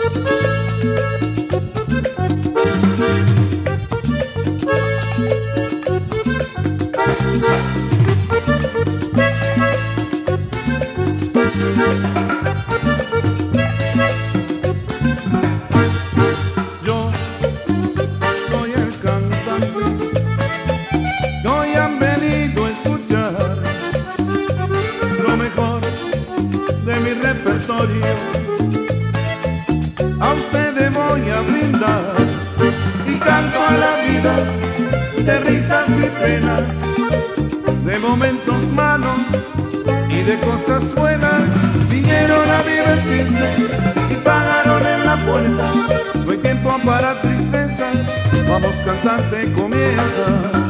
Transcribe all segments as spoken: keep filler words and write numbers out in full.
Yo soy el cantante que hoy han venido a escuchar lo mejor de mi repertorio. A ustedes voy a brindar y canto a la vida de risas y penas, de momentos malos y de cosas buenas. Vinieron a divertirse y pagaron en la puerta. No hay tiempo para tristezas, vamos cantante, comienza.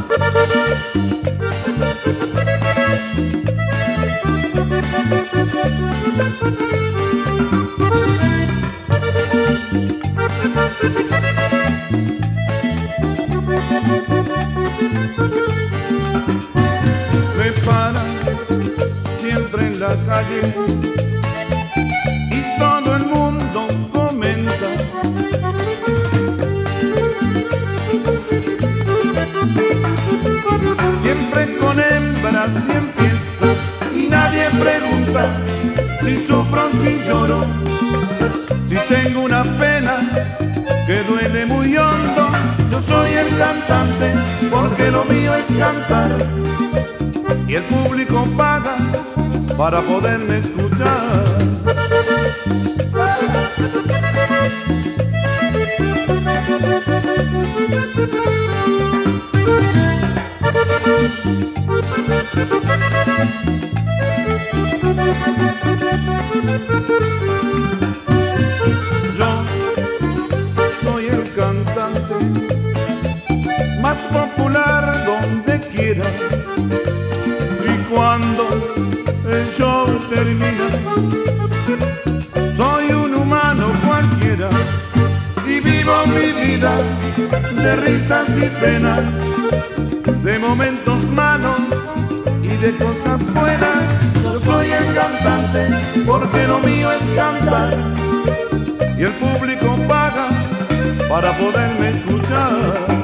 Me paran siempre en la calle y todo el mundo comenta. Siempre con hembras y en fiesta, y nadie pregunta si sufro, si lloro, si tengo una pena que duele muy hondo. Yo soy el cantante porque lo mío es cantar, y el público paga para poderme escuchar. Yo soy el cantante más popular donde quiera, y cuando el show termina, soy un humano cualquiera y vivo mi vida de risas y penas, de momentos malos y de cosas buenas. Yo soy el cantante porque lo mío es cantar, y el público paga para poderme escuchar.